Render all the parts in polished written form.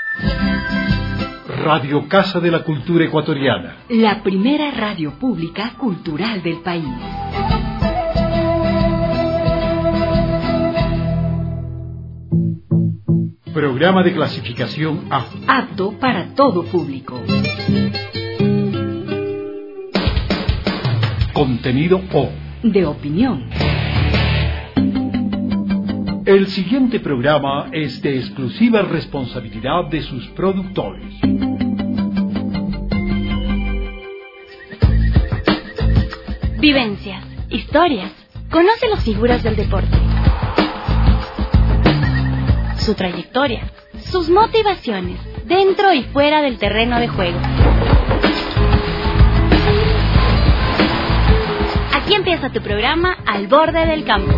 Radio Casa de la Cultura Ecuatoriana. La primera radio pública cultural del país. Programa de clasificación A. Apto para todo público. Contenido O. De opinión. El siguiente programa es de exclusiva responsabilidad de sus productores. Vivencias, historias. Conoce las figuras del deporte, su trayectoria, sus motivaciones, dentro y fuera del terreno de juego. Aquí empieza tu programa Al Borde del Campo.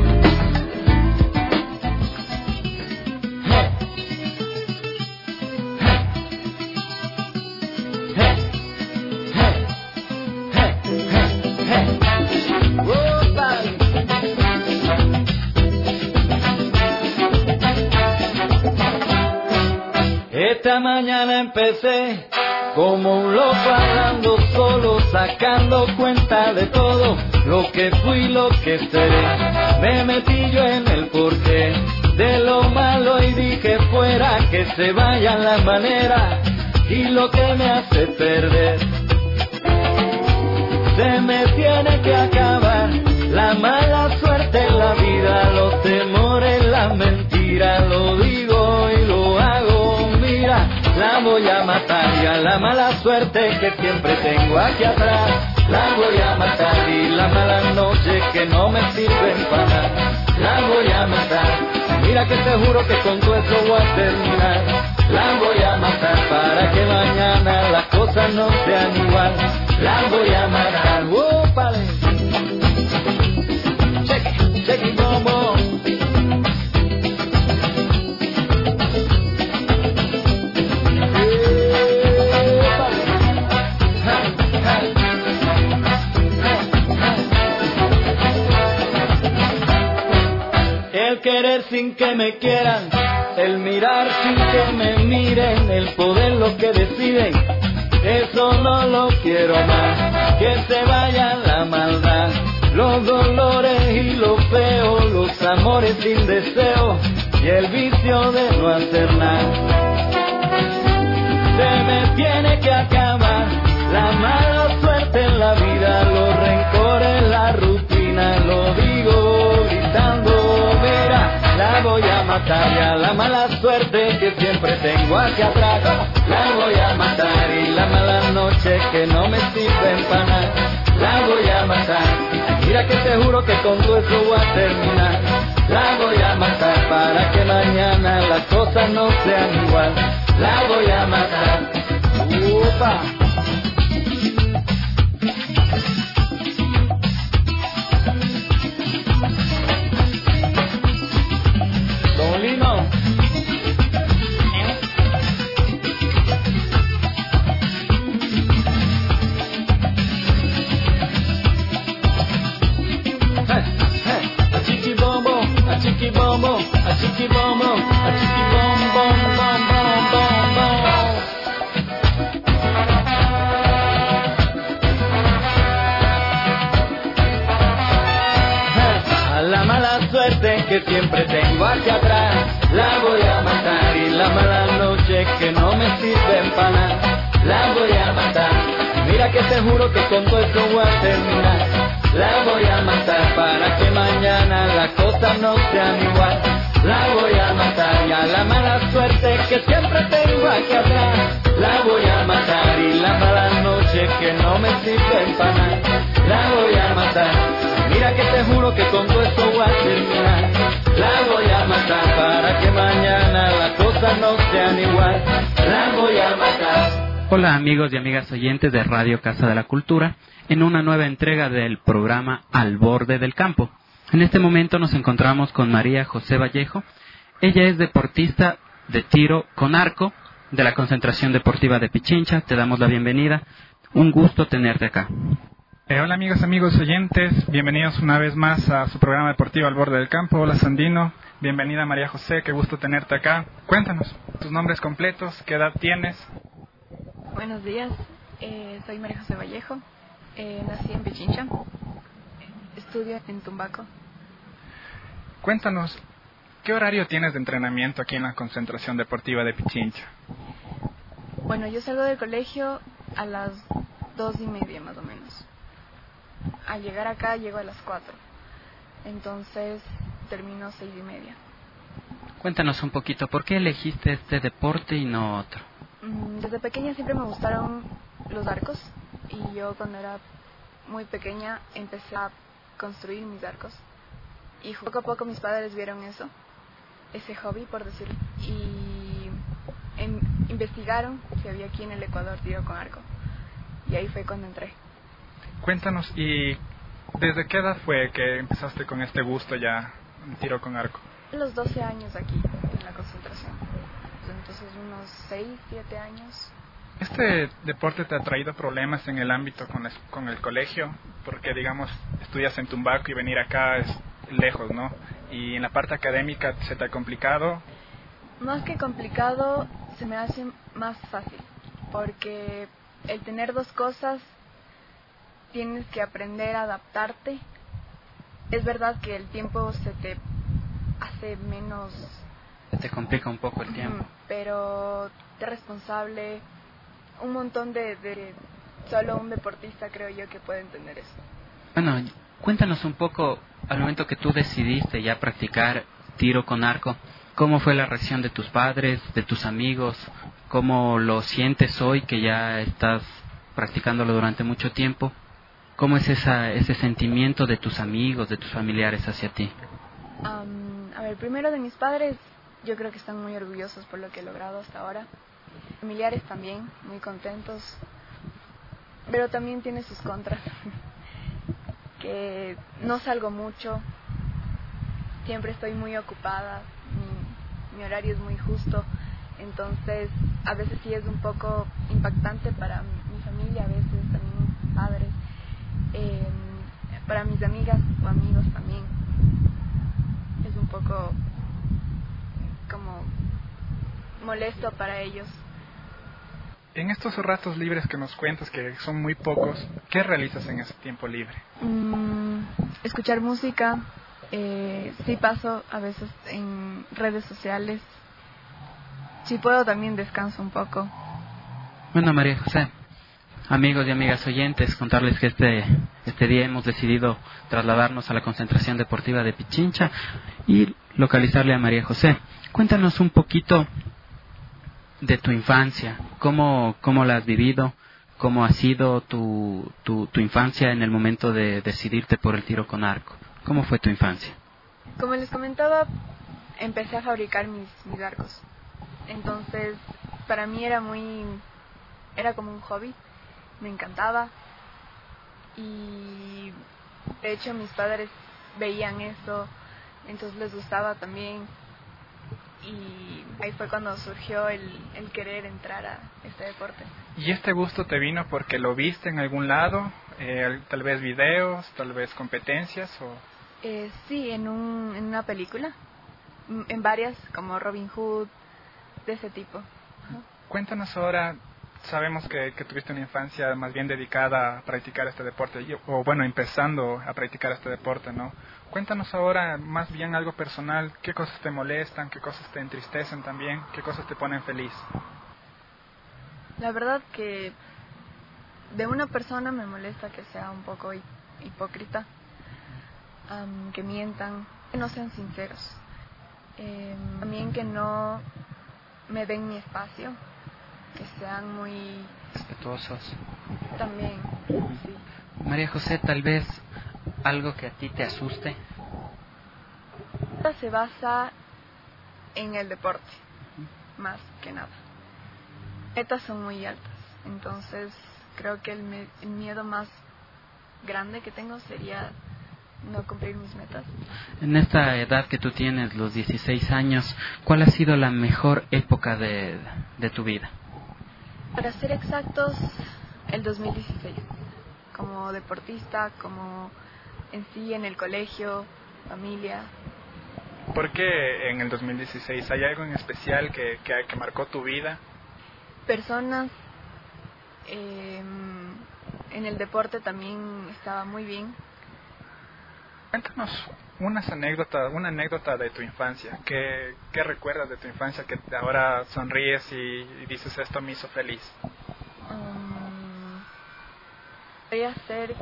Esta mañana empecé como un loco hablando solo, sacando cuenta de todo lo que fui, lo que seré. Me metí yo en el porqué de lo malo y dije fuera que se vayan las maneras y lo que me hace perder. Se me tiene que acabar la mala suerte en la vida, los temores, las mentiras, lo digo y lo hago. La voy a matar y a la mala suerte que siempre tengo aquí atrás la voy a matar, y la mala noche que no me sirven para nada la voy a matar. Mira que te juro que con todo eso voy a terminar. La voy a matar para que mañana las cosas no sean igual. La voy a matar. ¡Wópale! Check it, bobo. El querer sin que me quieran, el mirar sin que me miren, el poder lo que deciden, eso no lo quiero más. Que se vaya la maldad, los dolores y lo feo, los amores sin deseo y el vicio de no hacer nada. Se me tiene que acabar la mala suerte en la vida, los rencores, la rutina, lo digo gritando. La voy a matar y a la mala suerte que siempre tengo hacia atrás la voy a matar, y la mala noche que no me sirven para nada la voy a matar. Mira que te juro que con todo eso voy a terminar. La voy a matar para que mañana las cosas no sean igual. La voy a matar. ¡Upa! Lino. A chiqui bombo, a chiqui bombo, a chiqui bombo, a chiqui bom bom bom bom bom bom. A la mala suerte que siempre tengo hacia atrás la voy a matar, y la mala noche que no me sirven para nada la voy a matar. Mira que te juro que con todo esto voy a terminar. La voy a matar para que mañana las cosas no sean igual. La voy a matar y a la mala suerte que siempre tengo aquí atrás la voy a matar, y la mala noche que no me sirven para nada la voy a matar. Mira que te juro que con todo esto voy a terminar. La voy a matar para que mañana las cosas no sean igual. La voy a matar. Hola amigos y amigas oyentes de Radio Casa de la Cultura, en una nueva entrega del programa Al Borde del Campo. En este momento nos encontramos con María José Vallejo. Ella es deportista de tiro con arco de la Concentración Deportiva de Pichincha. Te damos la bienvenida. Un gusto tenerte acá. Hola amigos oyentes, bienvenidos una vez más a su programa deportivo Al Borde del Campo. Hola Sandino, bienvenida María José, qué gusto tenerte acá. Cuéntanos. tus nombres completos, qué edad tienes. Buenos días, soy María José Vallejo, nací en Pichincha, estudio en Tumbaco. Cuéntanos, ¿qué horario tienes de entrenamiento aquí en la concentración deportiva de Pichincha? Bueno, yo salgo del colegio a las 2:30 más o menos. Al llegar acá llego a las 4, entonces termino 6:30. Cuéntanos un poquito, ¿por qué elegiste este deporte y no otro? Desde pequeña siempre me gustaron los arcos y yo cuando era muy pequeña empecé a construir mis arcos. Y poco a poco mis padres vieron eso, ese hobby por decirlo, y investigaron si había aquí en el Ecuador tiro con arco. Y ahí fue cuando entré. Cuéntanos, ¿y desde qué edad fue que empezaste con este gusto ya, el tiro con arco? A los 12 años aquí, en la concentración. Entonces unos 6, 7 años. ¿Este deporte te ha traído problemas en el ámbito con el colegio? Porque, digamos, estudias en Tumbaco y venir acá es lejos, ¿no? Y en la parte académica, ¿se te ha complicado? Más que complicado, se me hace más fácil. Porque el tener dos cosas, tienes que aprender a adaptarte. Es verdad que el tiempo se te hace menos... Te complica un poco el tiempo. Pero eres responsable, un montón de solo un deportista creo yo que puede entender eso. Bueno, cuéntanos un poco, al momento que tú decidiste ya practicar tiro con arco, ¿cómo fue la reacción de tus padres, de tus amigos? ¿Cómo lo sientes hoy que ya estás practicándolo durante mucho tiempo? ¿Cómo es ese sentimiento de tus amigos, de tus familiares hacia ti? A ver, primero de mis padres, yo creo que están muy orgullosos por lo que he logrado hasta ahora. Familiares también, muy contentos. Pero también tiene sus contras. Que no salgo mucho. Siempre estoy muy ocupada. Mi horario es muy justo. Entonces, a veces sí es un poco impactante para mi familia, a veces también mis padres. Para mis amigas o amigos también. Es un poco como molesto para ellos. En estos ratos libres que nos cuentas, que son muy pocos, ¿qué realizas en ese tiempo libre? Escuchar música, sí paso a veces en redes sociales. Si puedo también descanso un poco. Bueno, María José, amigos y amigas oyentes, contarles que este día hemos decidido trasladarnos a la concentración deportiva de Pichincha y localizarle a María José. Cuéntanos un poquito de tu infancia, cómo la has vivido, cómo ha sido tu infancia en el momento de decidirte por el tiro con arco. ¿Cómo fue tu infancia? Como les comentaba, empecé a fabricar mis arcos. Entonces, para mí era como un hobby, me encantaba. Y de hecho mis padres veían eso, entonces les gustaba también. Y ahí fue cuando surgió el querer entrar a este deporte. ¿Y este gusto te vino porque lo viste en algún lado? Tal vez videos, tal vez competencias o... Sí, en una película, en varias, como Robin Hood, de ese tipo. Cuéntanos ahora, sabemos que tuviste una infancia más bien dedicada a practicar este deporte, o bueno, empezando a practicar este deporte, ¿no? Cuéntanos ahora más bien algo personal, qué cosas te molestan, qué cosas te entristecen también, qué cosas te ponen feliz. La verdad que de una persona me molesta que sea un poco hipócrita, que mientan, que no sean sinceros, también que no me den mi espacio, que sean muy respetuosos. También, sí. María José, tal vez algo que a ti te asuste. Se basa en el deporte, más que nada. Metas son muy altas, entonces creo que el miedo más grande que tengo sería no cumplir mis metas. En esta edad que tú tienes, los 16 años, ¿cuál ha sido la mejor época de tu vida? Para ser exactos, el 2016. Como deportista, como en sí en el colegio, familia. ¿Por qué en el 2016? ¿Hay algo en especial que marcó tu vida? Personas, en el deporte también estaba muy bien. Cuéntanos una anécdota de tu infancia. ¿Qué recuerdas de tu infancia que ahora sonríes y dices esto me hizo feliz? Voy a hacer...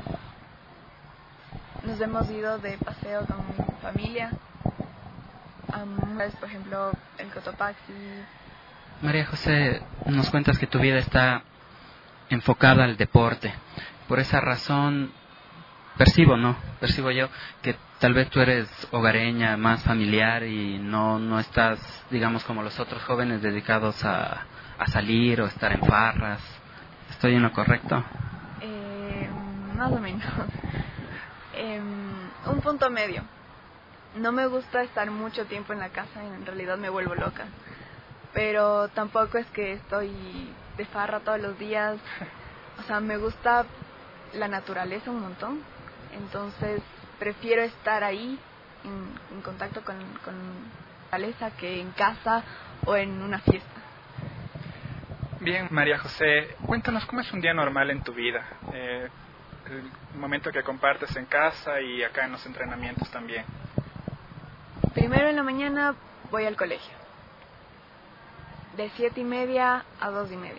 Nos hemos ido de paseo con mi familia. Por ejemplo, el Cotopaxi. María José, nos cuentas que tu vida está enfocada al deporte. Por esa razón, percibo yo que tal vez tú eres hogareña, más familiar y no estás, digamos, como los otros jóvenes dedicados a salir o estar en farras. ¿Estoy en lo correcto? Más o menos. Un punto medio. No me gusta estar mucho tiempo en la casa, en realidad me vuelvo loca. Pero tampoco es que estoy de farra todos los días. O sea, me gusta la naturaleza un montón. Entonces, prefiero estar ahí, en contacto con la naturaleza, que en casa o en una fiesta. Bien, María José, cuéntanos cómo es un día normal en tu vida. El momento que compartes en casa y acá en los entrenamientos también. Primero en la mañana voy al colegio. De 7:30 a 2:30.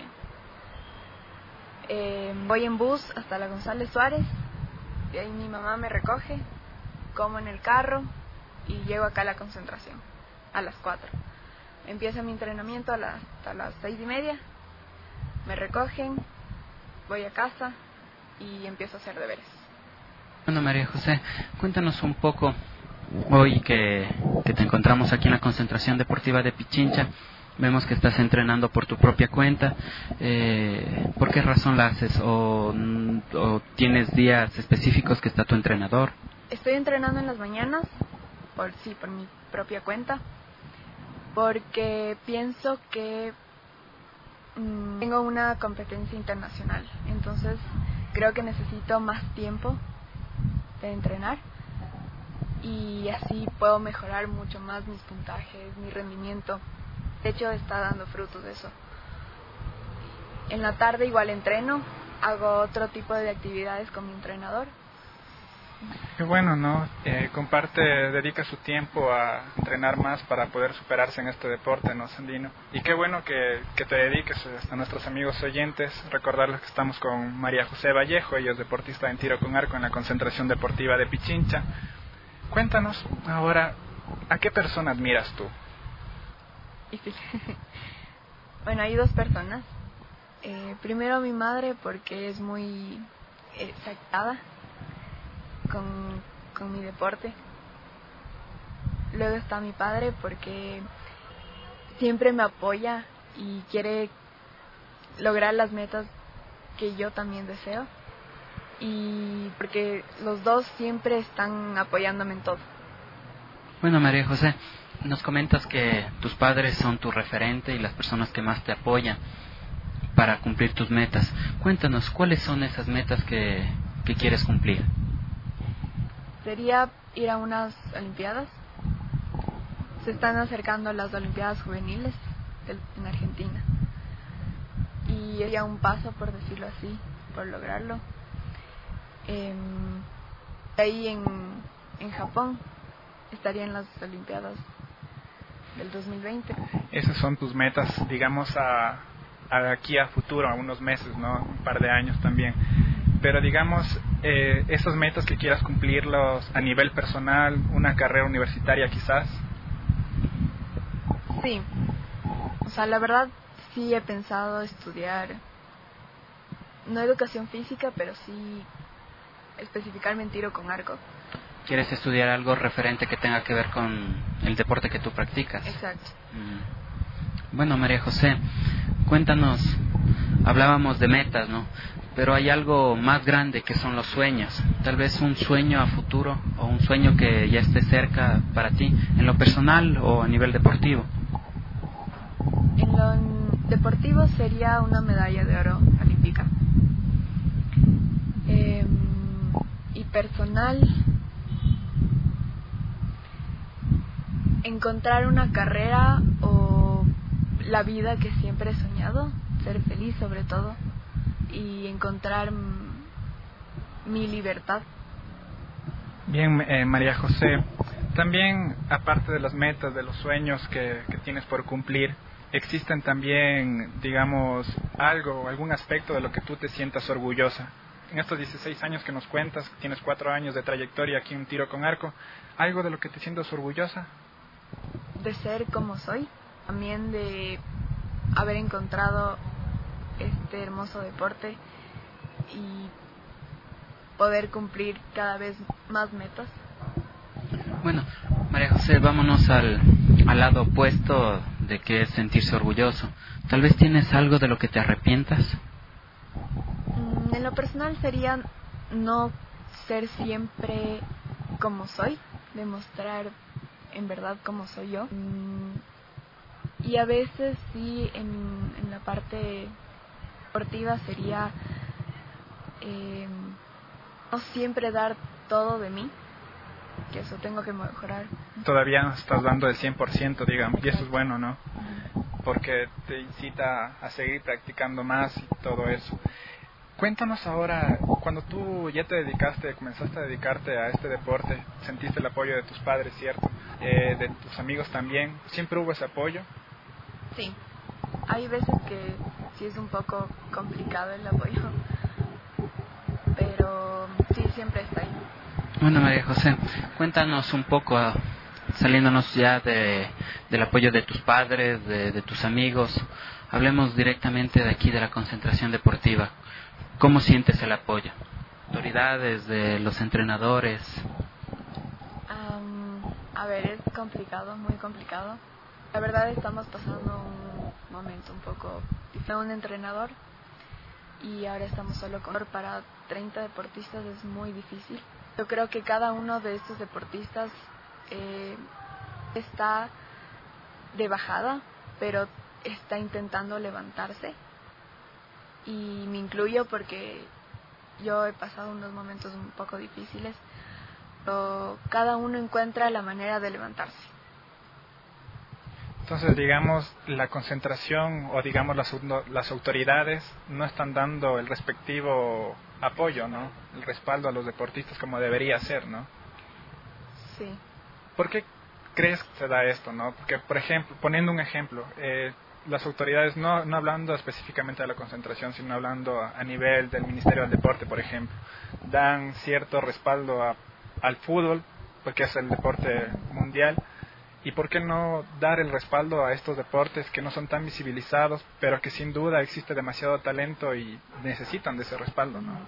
Voy en bus hasta la González Suárez. De ahí mi mamá me recoge, como en el carro y llego acá a la concentración a las 4. Empieza mi entrenamiento hasta las 6:30. Me recogen, voy a casa y empiezo a hacer deberes. Bueno, María José, cuéntanos un poco, hoy que te encontramos aquí en la concentración deportiva de Pichincha, vemos que estás entrenando por tu propia cuenta. ¿Por qué razón la haces? ¿O tienes días específicos que está tu entrenador? Estoy entrenando en las mañanas, por mi propia cuenta, porque pienso que tengo una competencia internacional, entonces creo que necesito más tiempo de entrenar y así puedo mejorar mucho más mis puntajes, mi rendimiento. De hecho, está dando frutos de eso. En la tarde igual entreno, hago otro tipo de actividades con mi entrenador. Qué bueno, ¿no? Dedica su tiempo a entrenar más para poder superarse en este deporte, ¿no, Sandino? Y qué bueno que te dediques a nuestros amigos oyentes. Recordarles que estamos con María José Vallejo, ella es deportista en tiro con arco en la concentración deportiva de Pichincha. Cuéntanos ahora, ¿a qué persona admiras tú? Bueno, hay dos personas. Primero mi madre, porque es muy sacada con mi deporte. Luego está mi padre, porque siempre me apoya y quiere lograr las metas que yo también deseo, y porque los dos siempre están apoyándome en todo. Bueno, María José, nos comentas que tus padres son tu referente y las personas que más te apoyan para cumplir tus metas. Cuéntanos, ¿cuáles son esas metas que quieres cumplir? Sería ir a unas Olimpiadas. Se están acercando las Olimpiadas juveniles en Argentina. Y sería un paso, por decirlo así, por lograrlo. Ahí en Japón estaría en las Olimpiadas del 2020. Esas son tus metas, digamos, aquí a futuro, a unos meses, ¿no? Un par de años también. Pero digamos, esas metas que quieras cumplirlos a nivel personal, una carrera universitaria quizás. Sí, o sea, la verdad sí he pensado estudiar, no educación física, pero sí especificarme en tiro con arco. ¿Quieres estudiar algo referente que tenga que ver con el deporte que tú practicas? Exacto. Bueno, María José, cuéntanos, hablábamos de metas, ¿no? Pero hay algo más grande que son los sueños. Tal vez un sueño a futuro o un sueño que ya esté cerca para ti, en lo personal o a nivel deportivo. En lo deportivo sería una medalla de oro olímpica. Y personal, encontrar una carrera o la vida que siempre he soñado, ser feliz sobre todo, y encontrar mi libertad. Bien, María José, también aparte de las metas, de los sueños que tienes por cumplir, existen también, digamos, algún aspecto de lo que tú te sientas orgullosa. En estos 16 años que nos cuentas, tienes 4 años de trayectoria aquí en Tiro con Arco, ¿algo de lo que te sientas orgullosa? De ser como soy, también de haber encontrado este hermoso deporte y poder cumplir cada vez más metas. Bueno, María José, vámonos al lado opuesto de que es sentirse orgulloso. Tal vez tienes algo de lo que te arrepientas. En lo personal sería no ser siempre como soy, demostrar en verdad como soy yo. Y a veces sí, en la parte deportiva sería no siempre dar todo de mí, que eso tengo que mejorar. Todavía no estás dando el 100%, digamos, y eso es bueno, ¿no? Porque te incita a seguir practicando más y todo eso. Cuéntanos ahora, cuando tú ya comenzaste a dedicarte a este deporte, sentiste el apoyo de tus padres, ¿cierto? De tus amigos también. ¿Siempre hubo ese apoyo? Sí, hay veces que sí es un poco complicado el apoyo, pero sí, siempre está ahí. Bueno, María José, cuéntanos un poco, saliéndonos ya del apoyo de tus padres, de tus amigos, hablemos directamente de aquí, de la concentración deportiva. ¿Cómo sientes el apoyo? ¿Autoridades, de los entrenadores? A ver, es complicado, muy complicado. La verdad estamos pasando un momento un poco difícil. Un entrenador y ahora estamos solo para 30 deportistas, es muy difícil. Yo creo que cada uno de estos deportistas está de bajada, pero está intentando levantarse. Y me incluyo porque yo he pasado unos momentos un poco difíciles, pero cada uno encuentra la manera de levantarse. Entonces, digamos, la concentración o digamos las autoridades no están dando el respectivo apoyo, ¿no? El respaldo a los deportistas como debería ser, ¿no? Sí. ¿Por qué crees que se da esto, no? Porque, por ejemplo, poniendo un ejemplo, las autoridades, no hablando específicamente de la concentración, sino hablando a nivel del Ministerio del Deporte, por ejemplo, dan cierto respaldo al fútbol, porque es el deporte mundial, y por qué no dar el respaldo a estos deportes que no son tan visibilizados, pero que sin duda existe demasiado talento y necesitan de ese respaldo, ¿no?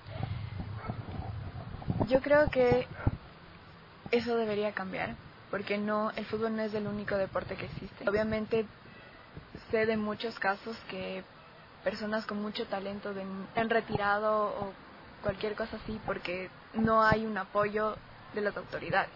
Yo creo que eso debería cambiar, porque el fútbol no es el único deporte que existe. Obviamente sé de muchos casos que personas con mucho talento han retirado o cualquier cosa así porque no hay un apoyo de las autoridades.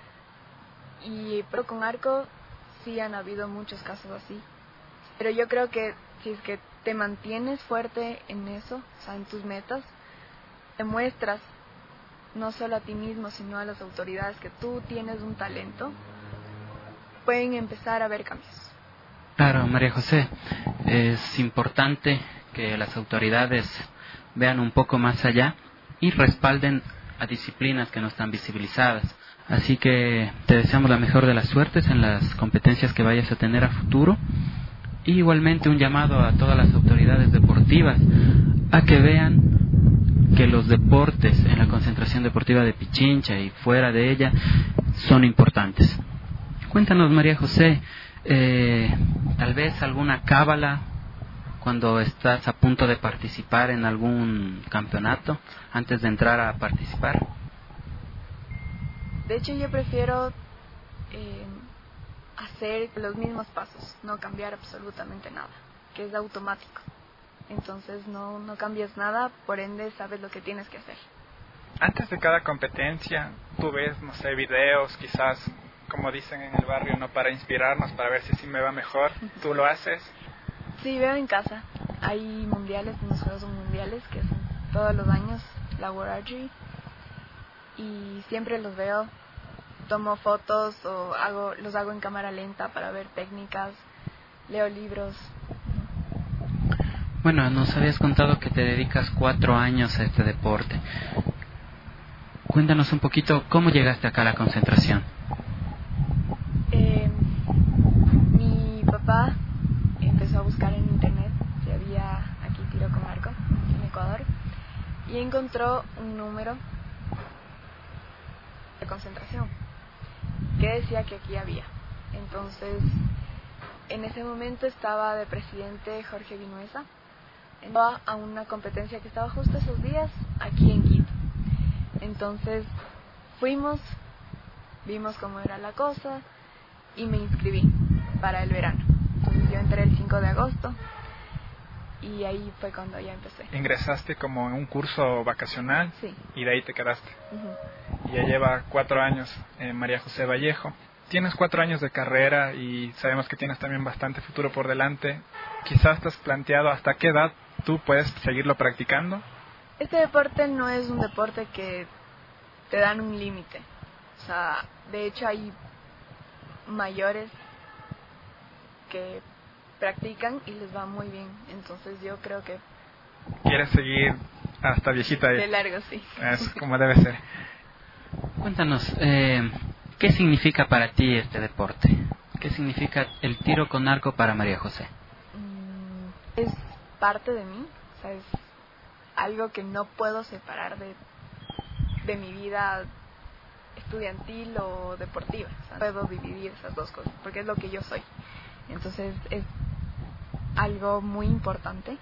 Pero con Arco sí han habido muchos casos así. Pero yo creo que si es que te mantienes fuerte en eso, o sea, en tus metas, demuestras no solo a ti mismo, sino a las autoridades que tú tienes un talento, pueden empezar a haber cambios. Claro, María José, es importante que las autoridades vean un poco más allá y respalden a disciplinas que no están visibilizadas. Así que te deseamos la mejor de las suertes en las competencias que vayas a tener a futuro. Y igualmente un llamado a todas las autoridades deportivas a que vean que los deportes en la concentración deportiva de Pichincha y fuera de ella son importantes. Cuéntanos, María José, tal vez alguna cábala cuando estás a punto de participar en algún campeonato antes de entrar a participar. De hecho, yo prefiero hacer los mismos pasos, no cambiar absolutamente nada, que es automático. Entonces no cambias nada, por ende sabes lo que tienes que hacer. Antes de cada competencia, tú ves, no sé, videos, quizás, como dicen en el barrio, ¿no? Para inspirarnos, para ver si sí me va mejor. ¿Tú lo haces? Sí, veo en casa. Hay mundiales, unos juegos mundiales que son todos los años, la World Archery, y siempre los veo tomo fotos o los hago en cámara lenta para ver técnicas, leo libros. Bueno, nos habías contado que te dedicas 4 años a este deporte. Cuéntanos un poquito, ¿cómo llegaste acá a la concentración? Mi papá empezó a buscar en internet si había aquí tiro con arco en Ecuador y encontró un número de concentración que decía que aquí había. Entonces, en ese momento estaba de presidente Jorge Vinuesa a una competencia que estaba justo esos días aquí en Quito. Entonces fuimos, vimos cómo era la cosa y me inscribí para el verano. Entonces yo entré el 5 de agosto y ahí fue cuando ya empecé. ¿Ingresaste como en un curso vacacional? Sí. Y de ahí te quedaste. Uh-huh. Y ya lleva 4 años María José Vallejo. Tienes 4 años de carrera y sabemos que tienes también bastante futuro por delante. Quizás te has planteado hasta qué edad tú puedes seguirlo practicando. Este deporte no es un deporte que te dan un límite. O sea, de hecho hay mayores que practican y les va muy bien. Entonces yo creo que... ¿Quieres seguir hasta viejita? De largo, sí. Es como debe ser. Cuéntanos, ¿qué significa para ti este deporte? ¿Qué significa el tiro con arco para María José? Es parte de mí, o sea, es algo que no puedo separar de mi vida estudiantil o deportiva. O sea, no puedo dividir esas dos cosas, porque es lo que yo soy. Entonces es algo muy importante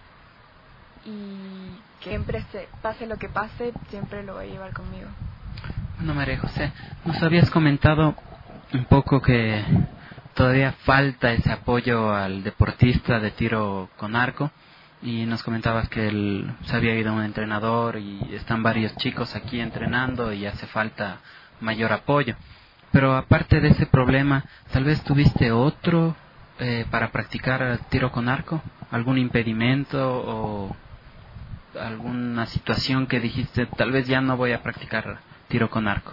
y que siempre pase lo que pase, siempre lo voy a llevar conmigo. Bueno, María José, nos habías comentado un poco que todavía falta ese apoyo al deportista de tiro con arco y nos comentabas que se había ido un entrenador y están varios chicos aquí entrenando y hace falta mayor apoyo. Pero aparte de ese problema, ¿tal vez tuviste otro para practicar tiro con arco? ¿Algún impedimento o alguna situación que dijiste, tal vez ya no voy a practicar tiro con arco?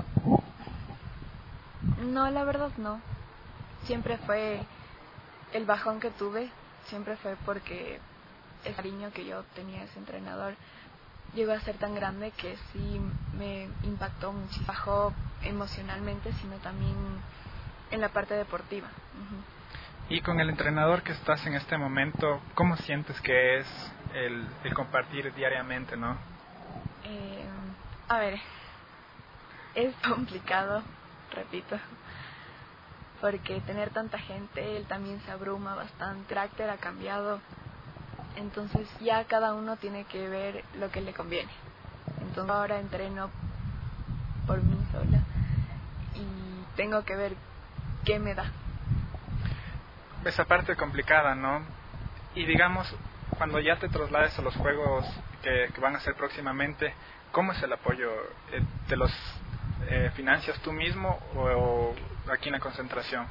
No, la verdad no. Siempre fue el bajón que tuve, siempre fue porque el cariño que yo tenía a ese entrenador llegó a ser tan grande que sí me impactó muchísimo. Bajó emocionalmente, sino también en la parte deportiva. Uh-huh. Y con el entrenador que estás en este momento, ¿cómo sientes que es el compartir diariamente, no? A ver, es complicado, repito, porque tener tanta gente, él también se abruma bastante, el carácter ha cambiado, entonces ya cada uno tiene que ver lo que le conviene. Entonces ahora entreno por mí sola y tengo que ver qué me da. Esa parte complicada, ¿no? Y digamos, cuando ya te traslades a los juegos que van a ser próximamente, ¿cómo es el apoyo? ¿Te los financias tú mismo o aquí en la concentración?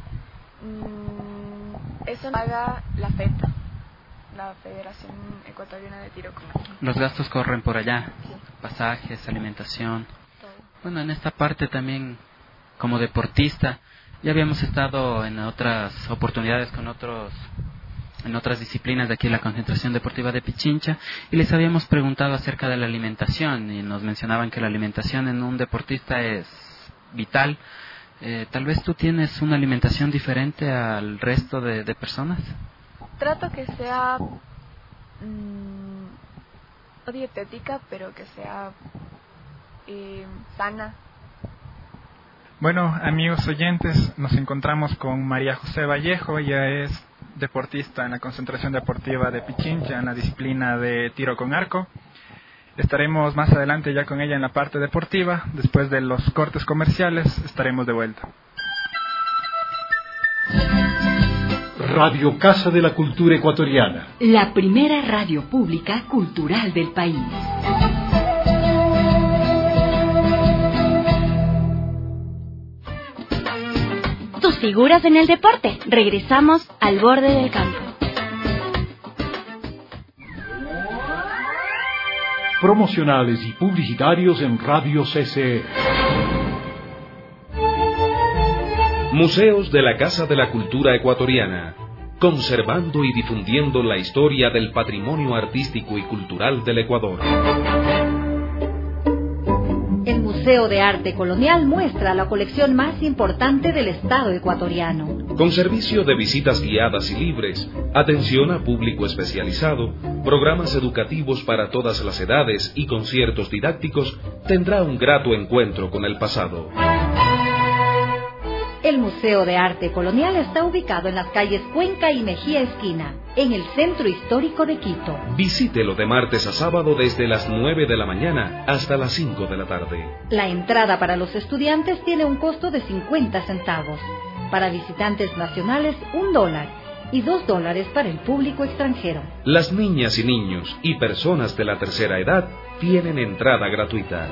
Eso paga la FETA, la Federación Ecuatoriana de Tiro con Arco. Los gastos corren por allá, Sí. Pasajes, alimentación. Todo. Bueno, en esta parte también, como deportista, ya habíamos estado en otras oportunidades en otras disciplinas de aquí la concentración deportiva de Pichincha y les habíamos preguntado acerca de la alimentación y nos mencionaban que la alimentación en un deportista es vital. Tal vez tú tienes una alimentación diferente al resto de personas. Trato que sea no dietética, pero que sea sana. Bueno, amigos oyentes, nos encontramos con María José Vallejo. Ella es deportista en la concentración deportiva de Pichincha en la disciplina de tiro con arco. Estaremos más adelante ya con ella en la parte deportiva. Después de los cortes comerciales estaremos de vuelta. Radio Casa de la Cultura Ecuatoriana. La primera radio pública cultural del país. Tus figuras en el deporte. Regresamos al borde del campo. Promocionales y publicitarios en Radio CC. Museos de la Casa de la Cultura Ecuatoriana, conservando y difundiendo la historia del patrimonio artístico y cultural del Ecuador. El Museo de Arte Colonial muestra la colección más importante del Estado ecuatoriano. Con servicio de visitas guiadas y libres, atención a público especializado, programas educativos para todas las edades y conciertos didácticos, tendrá un grato encuentro con el pasado. El Museo de Arte Colonial está ubicado en las calles Cuenca y Mejía Esquina, en el centro histórico de Quito. Visítelo de martes a sábado desde las 9 de la mañana hasta las 5 de la tarde. La entrada para los estudiantes tiene un costo de 50 centavos. Para visitantes nacionales, $1 y $2 para el público extranjero. Las niñas y niños y personas de la tercera edad tienen entrada gratuita.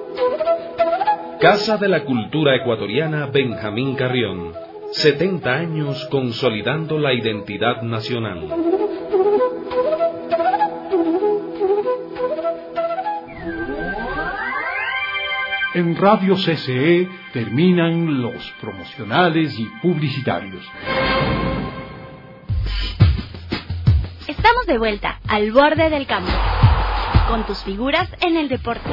Casa de la Cultura Ecuatoriana Benjamín Carrión. 70 años consolidando la identidad nacional. En Radio CCE terminan los promocionales y publicitarios. Estamos de vuelta al borde del campo, con tus figuras en el deporte.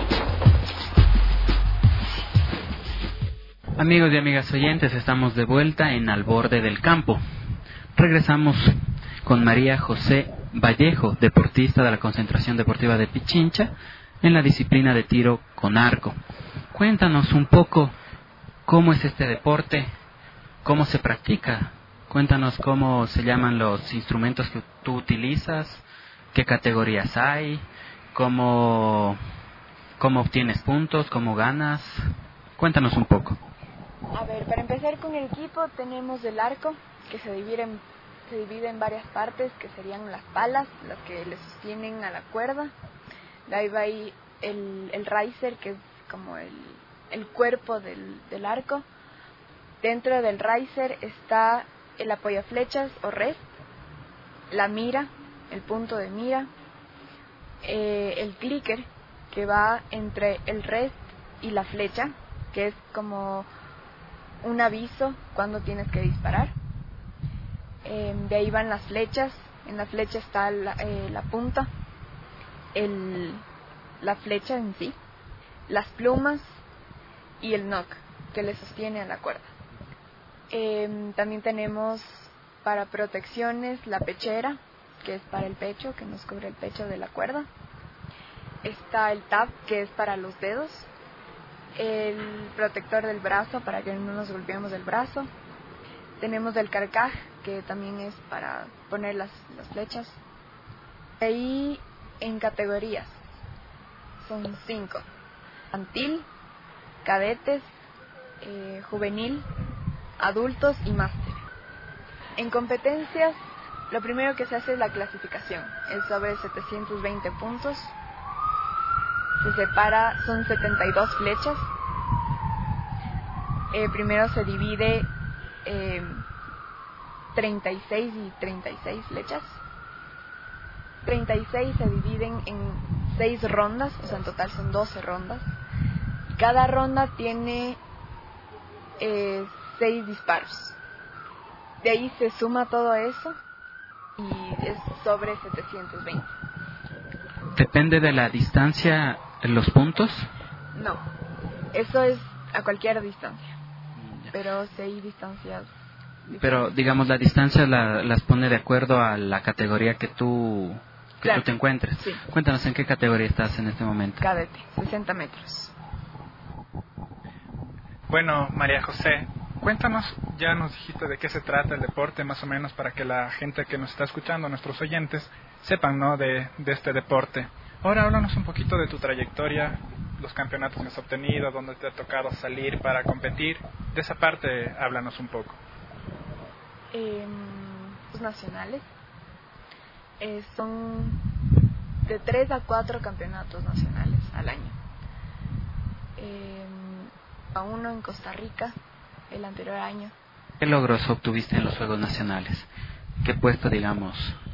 Amigos y amigas oyentes, estamos de vuelta en Al Borde del Campo. Regresamos con María José Vallejo, deportista de la Concentración Deportiva de Pichincha, en la disciplina de tiro con arco. Cuéntanos un poco cómo es este deporte, cómo se practica. Cuéntanos cómo se llaman los instrumentos que tú utilizas, qué categorías hay, cómo obtienes puntos, cómo ganas. Cuéntanos un poco. A ver, para empezar con el equipo tenemos el arco, que se divide en varias partes, que serían las palas, las que le sostienen a la cuerda. De ahí va ahí el riser, que es como el cuerpo del arco. Dentro del riser está el apoyaflechas o rest, la mira, el punto de mira, el clicker, que va entre el rest y la flecha, que es como un aviso cuando tienes que disparar. De ahí van las flechas. En la flecha está la punta, la flecha en sí, las plumas y el nock, que le sostiene a la cuerda. También tenemos para protecciones la pechera, que es para el pecho, que nos cubre el pecho de la cuerda. Está el tab, que es para los dedos. El protector del brazo, para que no nos golpeemos el brazo. Tenemos el carcaj, que también es para poner las flechas. Ahí en categorías son 5: infantil, cadetes, juvenil, adultos y máster. En competencias, lo primero que se hace es la clasificación. Es sobre 720 puntos. Se separa, son 72 flechas. Primero se divide 36 y 36 flechas. 36 se dividen en 6 rondas, o sea, en total son 12 rondas. Cada ronda tiene 6 disparos. De ahí se suma todo eso y es sobre 720. ¿Depende de la distancia los puntos? No, eso es a cualquier distancia, pero si hay distancias diferentes. Pero digamos la distancia las pone de acuerdo a la categoría que tú te encuentres. Sí. Cuéntanos en qué categoría estás en este momento. Cadete, 60 metros. Bueno, María José, cuéntanos, ya nos dijiste de qué se trata el deporte, más o menos para que la gente que nos está escuchando, nuestros oyentes, sepan, ¿no?, de este deporte. Ahora háblanos un poquito de tu trayectoria, los campeonatos que has obtenido, dónde te ha tocado salir para competir. De esa parte, háblanos un poco. Los nacionales son de 3 a 4 campeonatos nacionales al año. A uno en Costa Rica el anterior año. ¿Qué logros obtuviste en los Juegos Nacionales? ¿Qué puesto, digamos?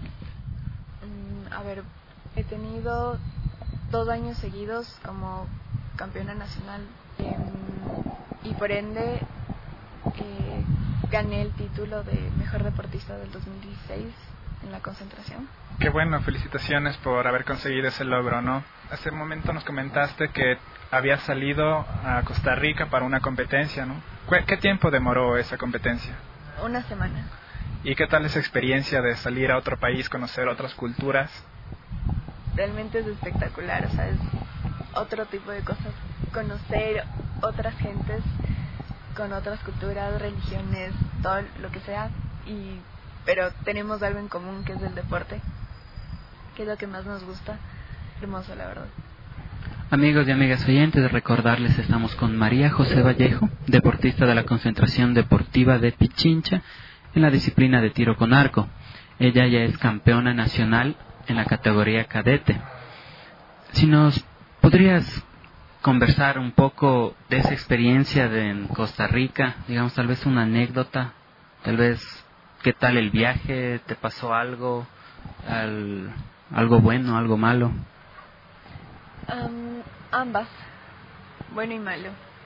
A ver, he tenido 2 años seguidos como campeona nacional y por ende gané el título de mejor deportista del 2016 en la concentración. Qué bueno, felicitaciones por haber conseguido ese logro, ¿no? Hace un momento nos comentaste que habías salido a Costa Rica para una competencia, ¿no? ¿Qué tiempo demoró esa competencia? Una semana. ¿Y qué tal esa experiencia de salir a otro país, conocer otras culturas? Realmente es espectacular, o sea, es otro tipo de cosas, conocer otras gentes con otras culturas, religiones, todo lo que sea, pero tenemos algo en común que es el deporte, que es lo que más nos gusta. Hermoso, la verdad. Amigos y amigas oyentes, recordarles estamos con María José Vallejo, deportista de la Concentración Deportiva de Pichincha en la disciplina de tiro con arco. Ella ya es campeona nacional en la categoría cadete. Si nos podrías conversar un poco de esa experiencia en Costa Rica, digamos, tal vez una anécdota, tal vez qué tal el viaje, te pasó algo, algo bueno, algo malo. Ambas, bueno y malo.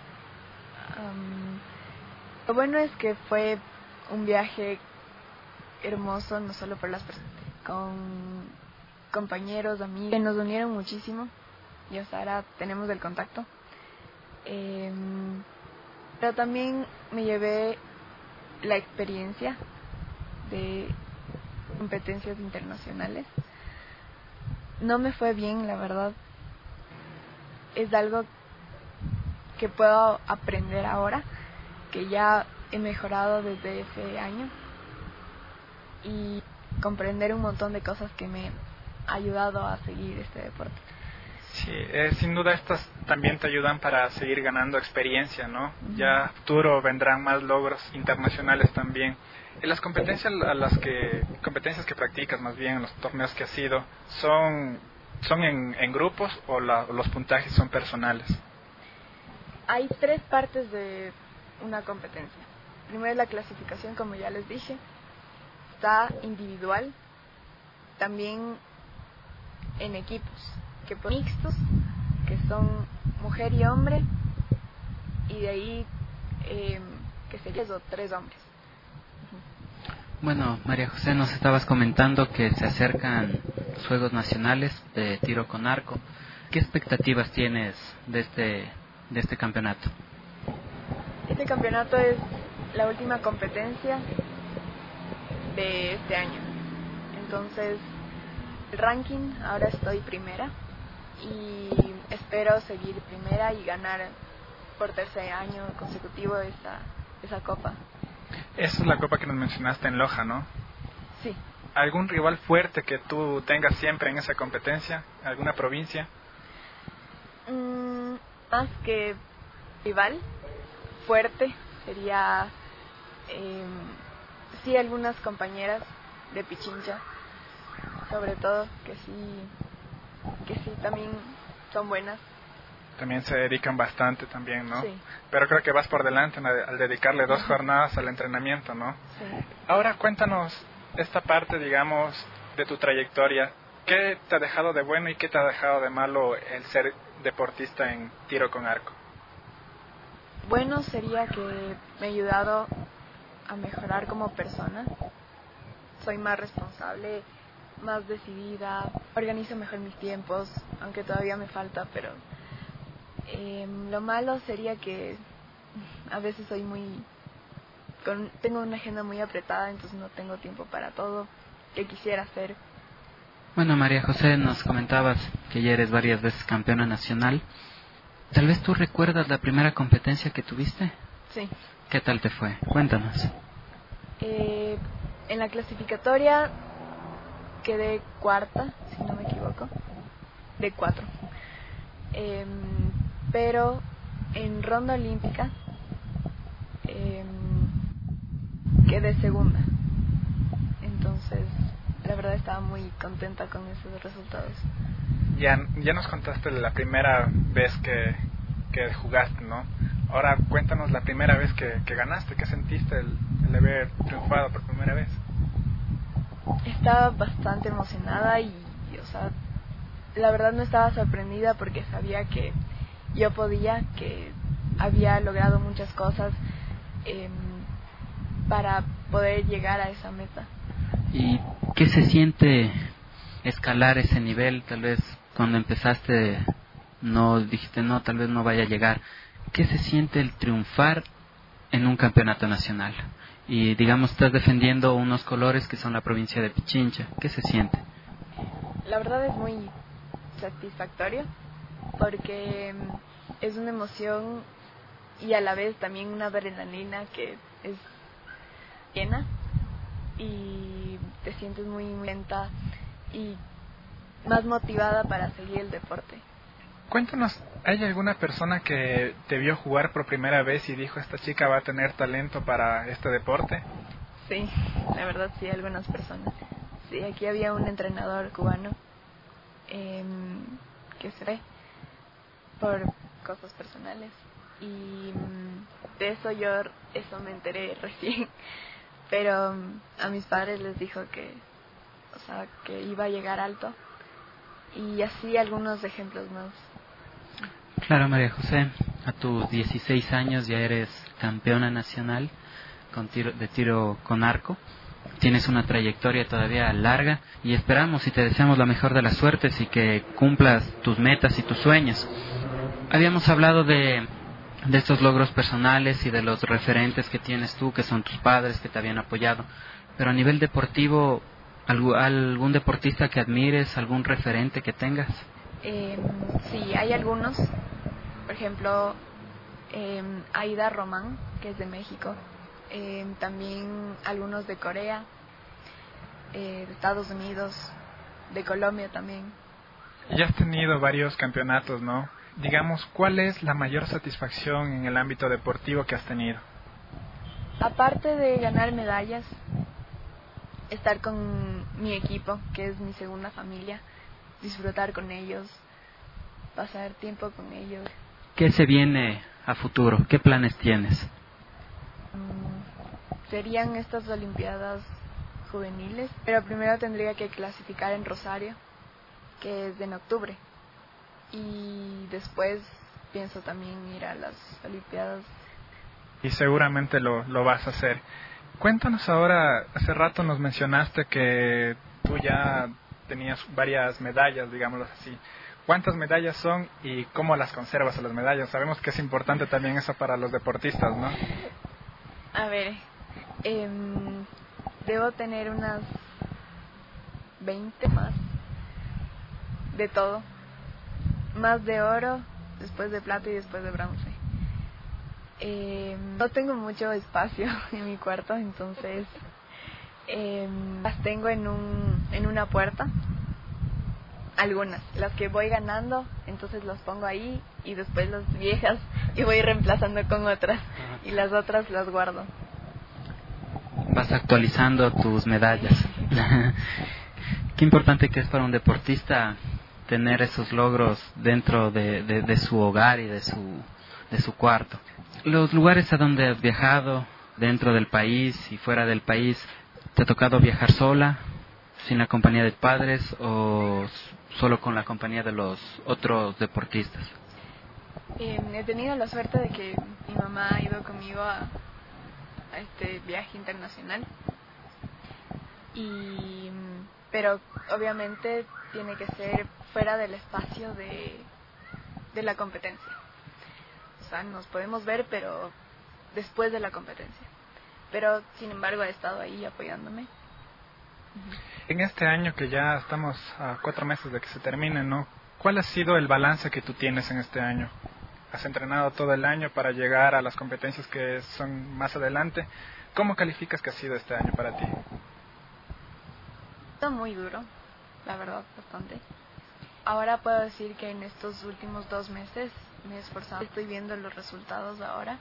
Lo bueno es que fue un viaje hermoso, no solo por las personas, con compañeros, amigos, que nos unieron muchísimo y hasta ahora tenemos el contacto. Pero también me llevé la experiencia de competencias internacionales. No me fue bien, la verdad. Es algo que puedo aprender ahora, que ya he mejorado desde ese año y comprender un montón de cosas que me ha ayudado a seguir este deporte. Sí, sin duda estas también te ayudan para seguir ganando experiencia, ¿no? Ya a futuro vendrán más logros internacionales también. En las competencias competencias que practicas, más bien en los torneos que has ido, ¿son en grupos o los puntajes son personales? Hay 3 partes de una competencia. Primero es la clasificación, como ya les dije. Está individual, también en equipos, que por mixtos, que son mujer y hombre, y de ahí que serían 3 hombres. Bueno, María José, nos estabas comentando que se acercan los Juegos Nacionales de tiro con arco. ¿Qué expectativas tienes de este campeonato? Este campeonato es la última competencia de este año. Entonces, el ranking, ahora estoy primera y espero seguir primera y ganar por 3er año consecutivo esa copa. Esa es la copa que nos mencionaste en Loja, ¿no? Sí. ¿Algún rival fuerte que tú tengas siempre en esa competencia? ¿Alguna provincia? Más que rival fuerte sería sí, algunas compañeras de Pichincha, sobre todo, que sí también son buenas. También se dedican bastante también, ¿no? Sí. Pero creo que vas por delante al dedicarle 2 jornadas al entrenamiento, ¿no? Sí. Ahora cuéntanos esta parte, digamos, de tu trayectoria. ¿Qué te ha dejado de bueno y qué te ha dejado de malo el ser deportista en tiro con arco? Bueno, sería que me ha ayudado a mejorar como persona. Soy más responsable, más decidida, organizo mejor mis tiempos, aunque todavía me falta, pero lo malo sería que a veces tengo una agenda muy apretada, entonces no tengo tiempo para todo que quisiera hacer. Bueno, María José, nos comentabas que ya eres varias veces campeona nacional. Tal vez tú recuerdas la primera competencia que tuviste. Sí. ¿Qué tal te fue? Cuéntanos. En la clasificatoria quedé 4ª, si no me equivoco, de 4. Pero en ronda olímpica quedé 2ª. Entonces, la verdad estaba muy contenta con esos resultados. Ya nos contaste la primera vez que jugaste, ¿no? Ahora cuéntanos la primera vez que ganaste. ¿Qué sentiste el haber triunfado por primera vez? Estaba bastante emocionada y, o sea, la verdad no estaba sorprendida porque sabía que yo podía, que había logrado muchas cosas. para poder llegar a esa meta. ¿Y qué se siente escalar ese nivel? Tal vez cuando empezaste no dijiste, no, tal vez no vaya a llegar. ¿Qué se siente el triunfar en un campeonato nacional? Y digamos, estás defendiendo unos colores que son la provincia de Pichincha. ¿Qué se siente? La verdad es muy satisfactorio porque es una emoción y a la vez también una adrenalina que es llena y te sientes muy lenta y más motivada para seguir el deporte. Cuéntanos, ¿hay alguna persona que te vio jugar por primera vez y dijo, esta chica va a tener talento para este deporte? Sí, la verdad sí, algunas personas. Sí, aquí había un entrenador cubano que se ve por cosas personales y de eso me enteré recién, pero a mis padres les dijo que iba a llegar alto y así algunos ejemplos más. Claro, María José, a tus 16 años ya eres campeona nacional de tiro con arco. Tienes una trayectoria todavía larga y esperamos y te deseamos la mejor de las suertes y que cumplas tus metas y tus sueños. Habíamos hablado de estos logros personales y de los referentes que tienes tú, que son tus padres que te habían apoyado, pero a nivel deportivo, ¿algún deportista que admires, algún referente que tengas? Sí, hay algunos. Por ejemplo, Aida Román, que es de México. También algunos de Corea, de Estados Unidos, de Colombia también. Ya has tenido varios campeonatos, ¿no? Digamos, ¿cuál es la mayor satisfacción en el ámbito deportivo que has tenido? Aparte de ganar medallas, estar con mi equipo, que es mi segunda familia, disfrutar con ellos, pasar tiempo con ellos. ¿Qué se viene a futuro? ¿Qué planes tienes? Serían estas Olimpiadas juveniles, pero primero tendría que clasificar en Rosario, que es en octubre, y después pienso también ir a las Olimpiadas. Y seguramente lo vas a hacer. Cuéntanos ahora, hace rato nos mencionaste que tú ya tenías varias medallas, digámoslo así. ¿Cuántas medallas son y cómo las conservas a las medallas? Sabemos que es importante también eso para los deportistas, ¿no? A ver, debo tener unas 20 más de todo. Más de oro, después de plata y después de bronce. No tengo mucho espacio en mi cuarto, entonces las tengo en una puerta. Algunas, las que voy ganando, entonces las pongo ahí y después las viejas y voy reemplazando con otras y las otras las guardo. Vas actualizando tus medallas. Qué importante que es para un deportista tener esos logros dentro de su hogar y de su cuarto. Los lugares a donde has viajado, dentro del país y fuera del país, ¿te ha tocado viajar sola, sin la compañía de padres o solo con la compañía de los otros deportistas? He tenido la suerte de que mi mamá ha ido conmigo a este viaje internacional, pero obviamente tiene que ser fuera del espacio de la competencia. O sea, nos podemos ver, pero después de la competencia. Pero, sin embargo, ha estado ahí apoyándome. En este año que ya estamos a 4 meses de que se termine, ¿no? ¿Cuál ha sido el balance que tú tienes en este año? Has entrenado todo el año para llegar a las competencias que son más adelante. ¿Cómo calificas que ha sido este año para ti? Muy duro, la verdad, bastante. Ahora puedo decir que en estos últimos 2 meses me he esforzado. Estoy viendo los resultados ahora.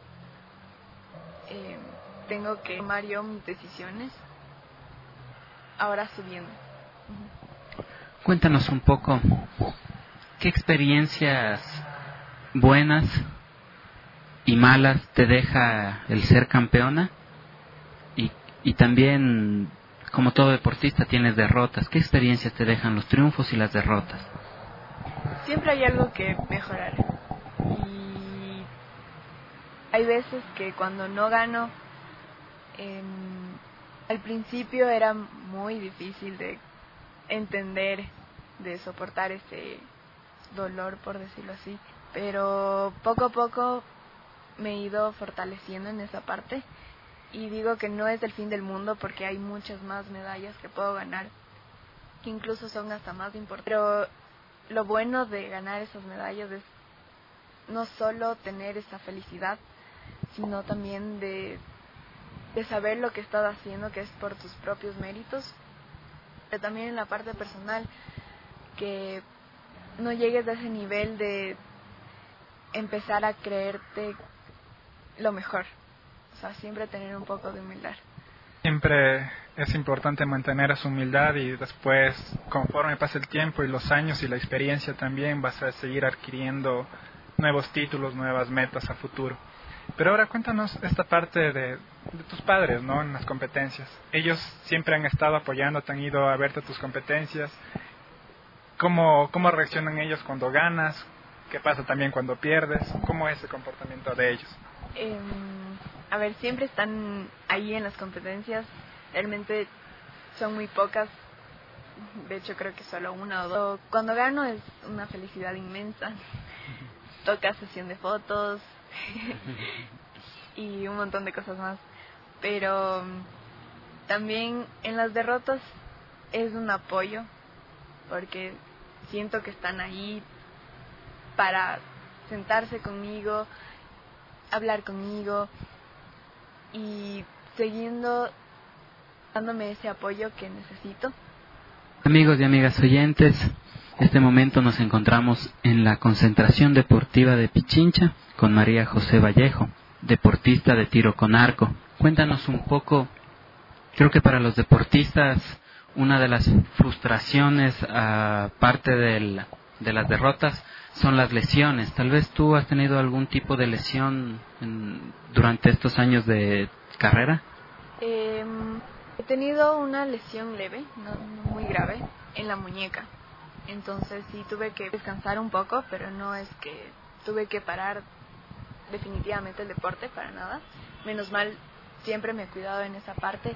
Tengo que tomar yo mis decisiones. Ahora subiendo. Cuéntanos un poco, ¿qué experiencias buenas y malas te deja el ser campeona? Y también, como todo deportista, tienes derrotas. ¿Qué experiencias te dejan los triunfos y las derrotas? Siempre hay algo que mejorar. Y hay veces que cuando no gano, Al principio era muy difícil de entender, de soportar ese dolor, por decirlo así, pero poco a poco me he ido fortaleciendo en esa parte y digo que no es el fin del mundo porque hay muchas más medallas que puedo ganar, que incluso son hasta más importantes. Pero lo bueno de ganar esas medallas es no solo tener esa felicidad, sino también de saber lo que estás haciendo, que es por tus propios méritos, pero también en la parte personal, que no llegues a ese nivel de empezar a creerte lo mejor, o sea, siempre tener un poco de humildad. Siempre es importante mantener esa humildad y después, conforme pasa el tiempo y los años y la experiencia también, vas a seguir adquiriendo nuevos títulos, nuevas metas a futuro. Pero ahora cuéntanos esta parte de tus padres, ¿no? En las competencias. Ellos siempre han estado apoyándote, han ido a verte tus competencias. ¿Cómo reaccionan ellos cuando ganas? ¿Qué pasa también cuando pierdes? ¿Cómo es el comportamiento de ellos? A ver, siempre están ahí en las competencias. Realmente son muy pocas. De hecho, creo que solo una o dos. Cuando gano es una felicidad inmensa. Toca sesión de fotos y un montón de cosas más. Pero también en las derrotas es un apoyo, porque siento que están ahí para sentarse conmigo, hablar conmigo y siguiendo dándome ese apoyo que necesito. Amigos y amigas oyentes, este momento nos encontramos en la concentración deportiva de Pichincha con María José Vallejo, deportista de tiro con arco. Cuéntanos un poco, creo que para los deportistas una de las frustraciones, aparte de las derrotas, son las lesiones. Tal vez tú has tenido algún tipo de lesión durante estos años de carrera. He tenido una lesión leve, no muy grave, en la muñeca. Entonces sí tuve que descansar un poco, pero no es que tuve que parar definitivamente el deporte, para nada. Menos mal, siempre me he cuidado en esa parte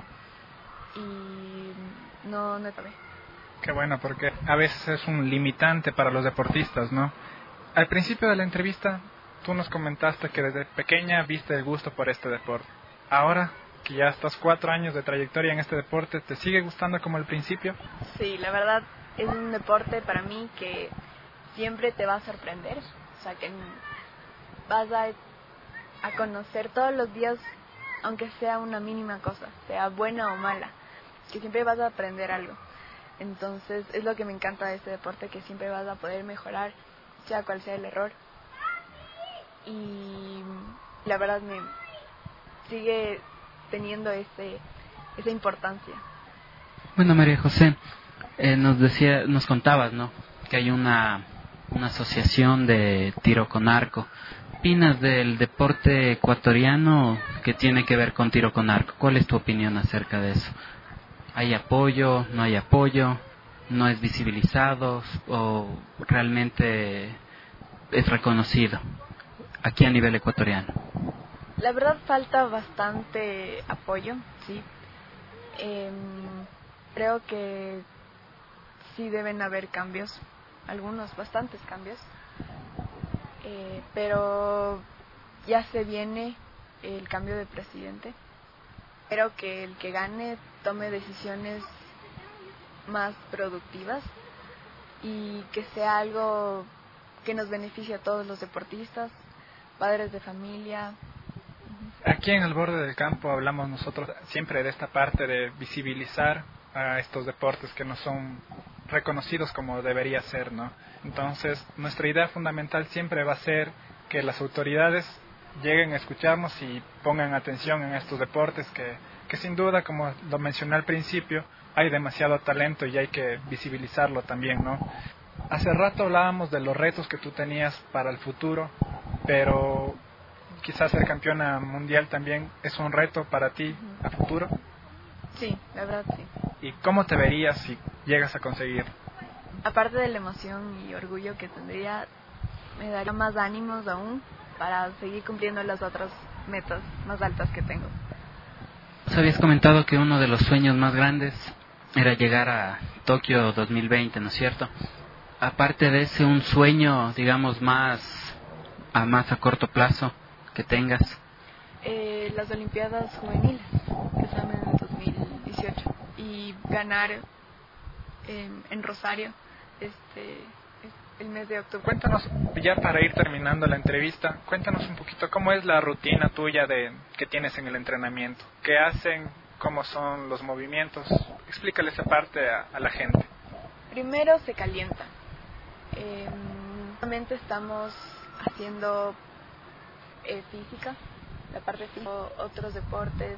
y no acabé. Qué bueno, porque a veces es un limitante para los deportistas, ¿no? Al principio de la entrevista, tú nos comentaste que desde pequeña viste el gusto por este deporte. Ahora que ya estás 4 años de trayectoria en este deporte, ¿te sigue gustando como al principio? Sí, la verdad es un deporte para mí que siempre te va a sorprender. O sea, que vas a conocer todos los días, aunque sea una mínima cosa, sea buena o mala, que siempre vas a aprender algo. Entonces es lo que me encanta de este deporte, que siempre vas a poder mejorar, sea cual sea el error. Y la verdad me sigue teniendo esa importancia. Bueno, María José, nos contabas, ¿no?, que hay una asociación de tiro con arco. ¿Qué opinas del deporte ecuatoriano que tiene que ver con tiro con arco? ¿Cuál es tu opinión acerca de eso? ¿Hay apoyo? ¿No hay apoyo? ¿No es visibilizado? ¿O realmente es reconocido aquí a nivel ecuatoriano? La verdad falta bastante apoyo, sí. Creo que sí deben haber cambios, bastantes cambios. Pero ya se viene el cambio de presidente. Espero que el que gane tome decisiones más productivas y que sea algo que nos beneficie a todos los deportistas, padres de familia. Aquí en El Borde del Campo hablamos nosotros siempre de esta parte de visibilizar a estos deportes que no son reconocidos como debería ser, ¿no? Entonces, nuestra idea fundamental siempre va a ser que las autoridades lleguen a escucharnos y pongan atención en estos deportes que sin duda, como lo mencioné al principio, hay demasiado talento y hay que visibilizarlo también, ¿no? Hace rato hablábamos de los retos que tú tenías para el futuro, pero quizás ser campeona mundial también es un reto para ti a futuro. Sí, la verdad sí. ¿Y cómo te verías si llegas a conseguir? Aparte de la emoción y orgullo que tendría, me daría más ánimos aún para seguir cumpliendo las otras metas más altas que tengo. Nos habías comentado que uno de los sueños más grandes era llegar a Tokio 2020, ¿no es cierto? Aparte de ese, un sueño, digamos, más a corto plazo que tengas. Las Olimpiadas Juveniles, que son en el 2018, y ganar en Rosario el mes de octubre. Cuéntanos, ya para ir terminando la entrevista, cuéntanos un poquito cómo es la rutina tuya que tienes en el entrenamiento. ¿Qué hacen? ¿Cómo son los movimientos? Explícale esa parte a la gente. Primero se calienta. Normalmente estamos haciendo física, la parte física, otros deportes.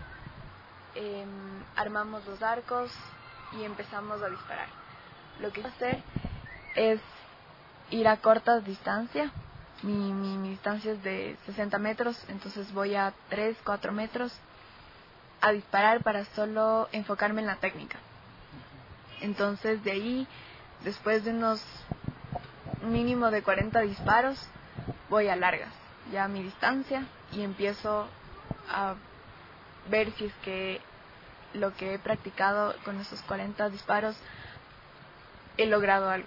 Armamos los arcos y empezamos a disparar. Lo que quiero hacer es ir a cortas distancias. Mi distancia es de 60 metros, entonces voy a 3-4 metros a disparar para solo enfocarme en la técnica. Entonces de ahí, después de unos mínimo de 40 disparos, voy a largas, ya a mi distancia, y empiezo a ver si es que lo que he practicado con esos 40 disparos he logrado algo.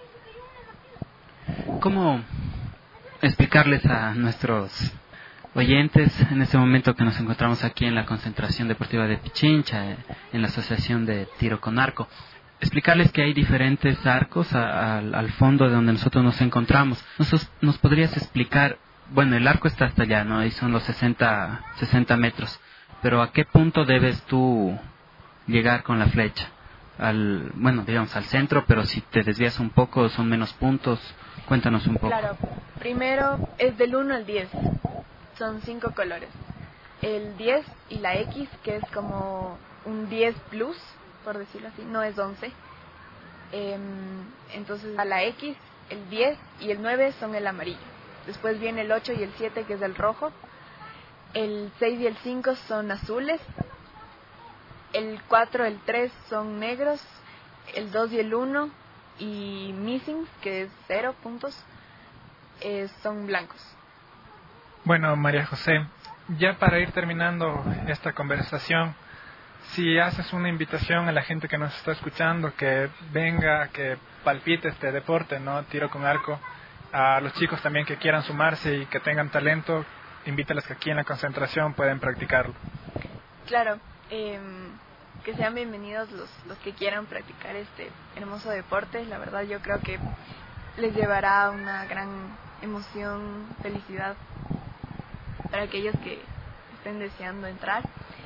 ¿Cómo explicarles a nuestros oyentes en este momento que nos encontramos aquí en la concentración deportiva de Pichincha, en la asociación de tiro con arco? Explicarles que hay diferentes arcos al fondo de donde nosotros nos encontramos. ¿Nos podrías explicar? Bueno, el arco está hasta allá, ¿no? Y son los 60 metros. Pero ¿a qué punto debes tú llegar con la flecha? Digamos al centro, pero si te desvías un poco son menos puntos. Cuéntanos un poco. Claro, primero es del 1 al 10. Son 5 colores. El 10 y la X, que es como un 10 plus, por decirlo así, no es 11. Entonces a la X, el 10 y el 9 son el amarillo. Después viene el 8 y el 7, que es el rojo. El 6 y el 5 son azules. El 4 y el 3 son negros. El 2 y el 1 y missing, que es 0 puntos, son blancos. Bueno, María José, ya para ir terminando esta conversación, si haces una invitación a la gente que nos está escuchando, que venga, que palpite este deporte, ¿no? Tiro con arco, a los chicos también que quieran sumarse y que tengan talento, invítalos que aquí en la concentración pueden practicarlo. Claro, que sean bienvenidos los que quieran practicar este hermoso deporte. La verdad yo creo que les llevará una gran emoción, felicidad para aquellos que estén deseando entrar.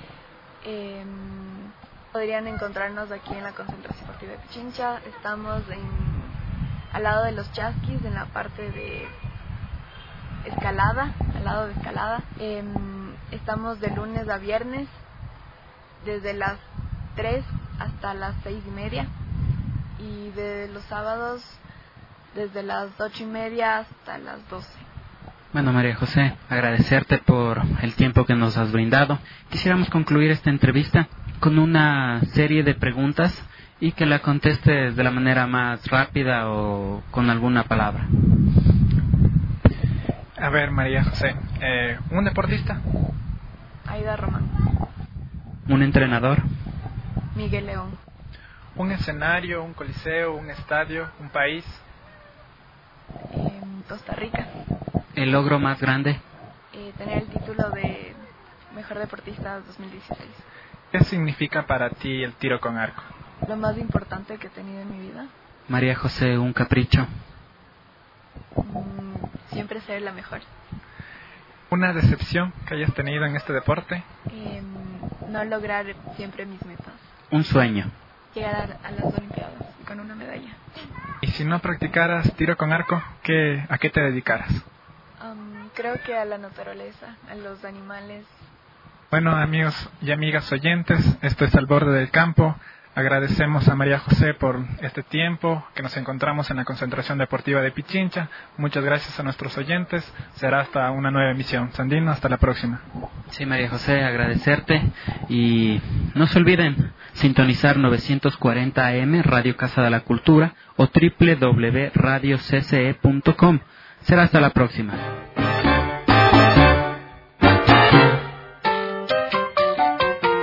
Podrían encontrarnos aquí en la concentración deportiva de Pichincha. Estamos al lado de los chasquis, en la parte de escalada, al lado de escalada. Estamos de lunes a viernes desde las 3 hasta las 6:30, y de los sábados desde las 8:30 hasta las 12. Bueno, María José, agradecerte por el tiempo que nos has brindado. Quisiéramos concluir esta entrevista con una serie de preguntas y que la contestes de la manera más rápida o con alguna palabra. A ver, María José, ¿un deportista? Aida Román. ¿Un entrenador? Miguel León. ¿Un escenario, un coliseo, un estadio, un país? Costa Rica. ¿El logro más grande? Tener el título de Mejor Deportista 2016. ¿Qué significa para ti el tiro con arco? Lo más importante que he tenido en mi vida. María José, ¿un capricho? Siempre ser la mejor. ¿Una decepción que hayas tenido en este deporte? No lograr siempre mis metas. ¿Un sueño? Llegar a las Olimpiadas con una medalla. ¿Y si no practicaras tiro con arco, a qué te dedicaras? Creo que a la naturaleza, a los animales. Bueno, amigos y amigas oyentes, esto es Al Borde del Campo. Agradecemos a María José por este tiempo que nos encontramos en la concentración deportiva de Pichincha. Muchas gracias a nuestros oyentes. Será hasta una nueva emisión. Sandino, hasta la próxima. Sí, María José, agradecerte. Y no se olviden sintonizar 940 AM, Radio Casa de la Cultura, o www.radiocce.com. Será hasta la próxima.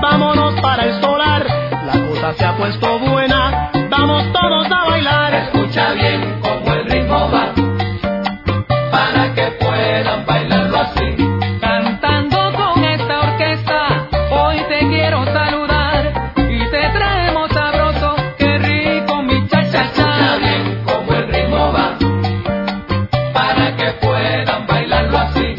vámonos para el solar. La cosa se ha puesto buena, vamos todos a bailar. Escucha bien cómo el ritmo va, para que puedan bailarlo así. Cantando con esta orquesta, hoy te quiero saludar y te traemos sabroso, qué rico mi cha-cha-cha. Escucha bien cómo el ritmo va, para que puedan bailarlo así.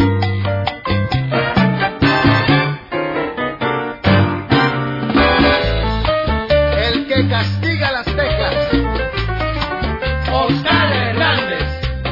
El que castiga las teclas, Oscar Hernández.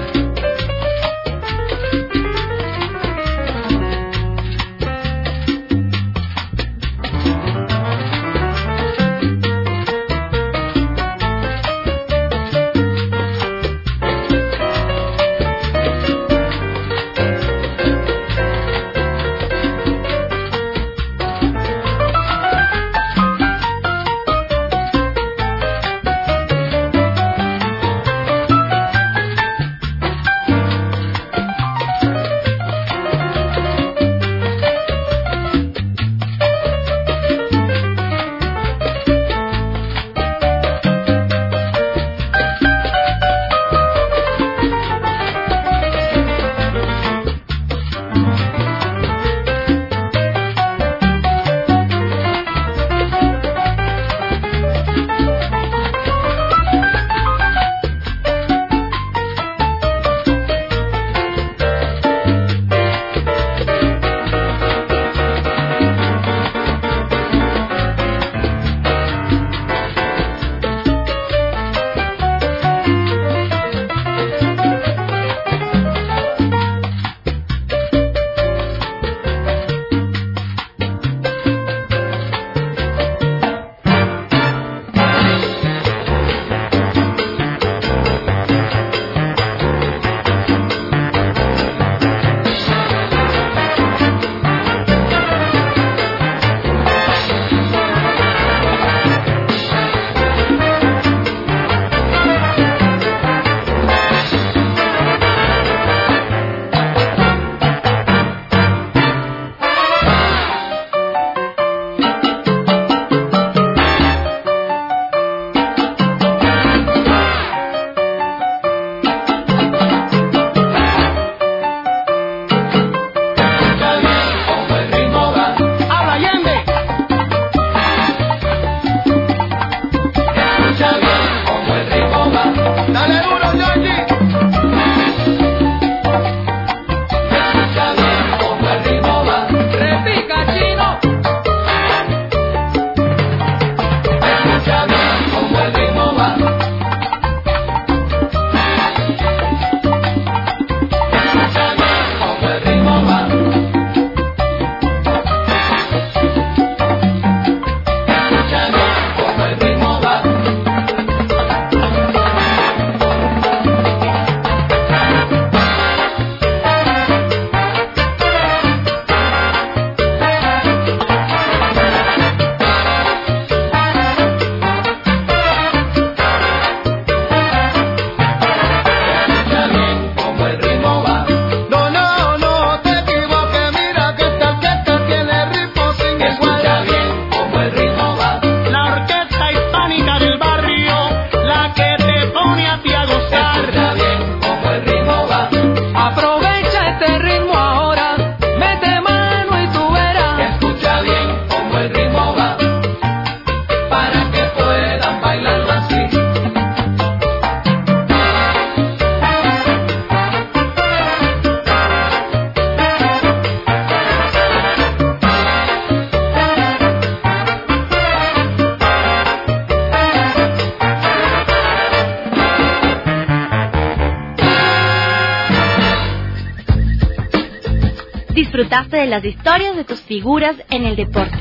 Disfrutaste de las historias de tus figuras en el deporte.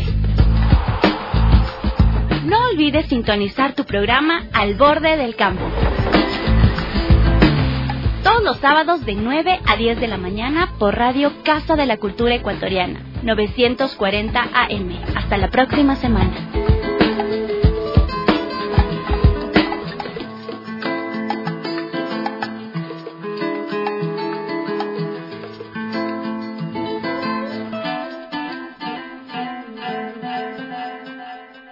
No olvides sintonizar tu programa Al Borde del Campo. Todos los sábados de 9 a 10 de la mañana por Radio Casa de la Cultura Ecuatoriana, 940 AM. Hasta la próxima semana.